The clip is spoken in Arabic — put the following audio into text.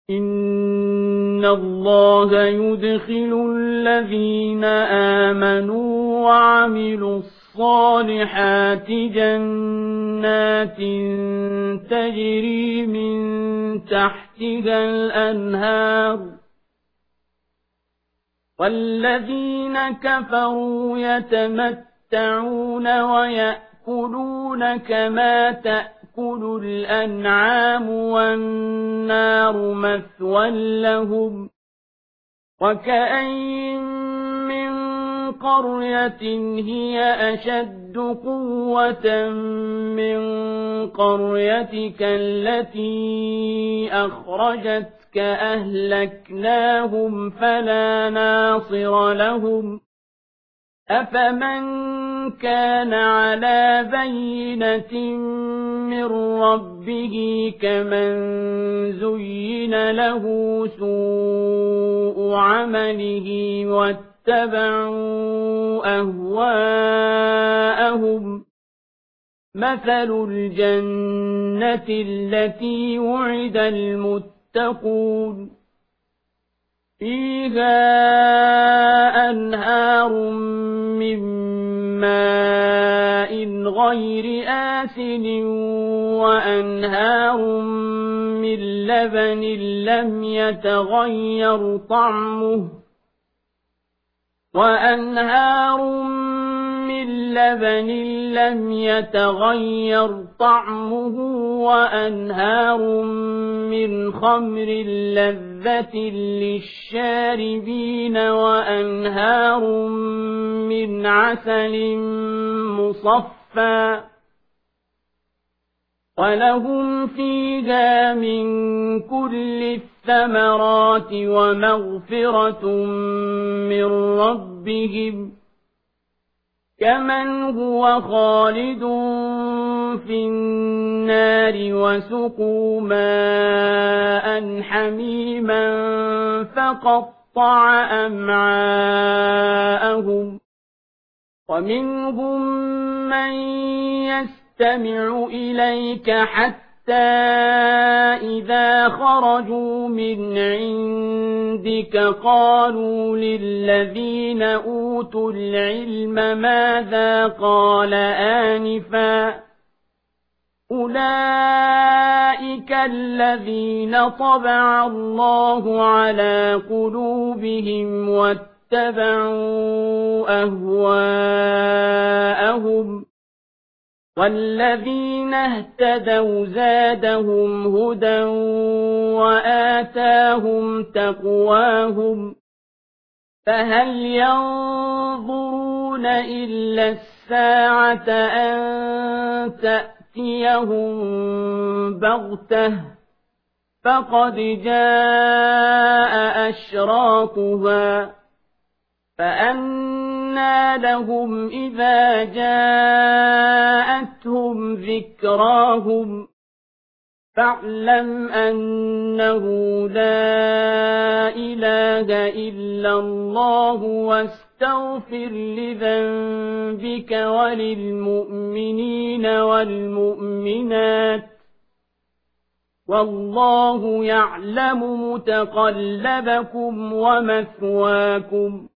إن الله يدخل الذين آمنوا وعملوا الصالحات جنات تجري من تحتها الأنهار والذين كفروا يتمتعون ويأكلون كما تأكل الأنعام والنار مثوى لهم وكأين من قرية هي أشد قوة من قريتك التي أخرجتك أهلكناهم فلا ناصر لهم أفمن كان على بينة من ربه كمن زين له سوء عمله واتبعوا أهواءهم مثل الجنة التي وعد المتقون فيها أنهار من ماء غير آسن وأنهار من لبن لم يتغير طعمه وأنهار من خمر لذة للشاربين وأنهار من عسل مصفى ولهم فيها من كل الثمرات ومغفرة من ربهم كمن هو خالد في النار وسقوا ماء حميما فقطع أمعاءهم ومنهم من يستمع إليك حتى إذا خرجوا من عندك قالوا للذين أوتوا العلم ماذا قال آنفا أولئك الذين طبع الله على قلوبهم واتبعوا أهواءهم والذين اهتدوا زادهم هدى وآتاهم تقواهم فهل ينظرون إلا الساعة أن تأتيهم بغتة فقد جاء أشراطها فأنى لهم إذا جاءتهم ذكراهم فاعلم أنه لا إله إلا الله واستغفر لذنبك وللمؤمنين والمؤمنات والله يعلم متقلبكم ومثواكم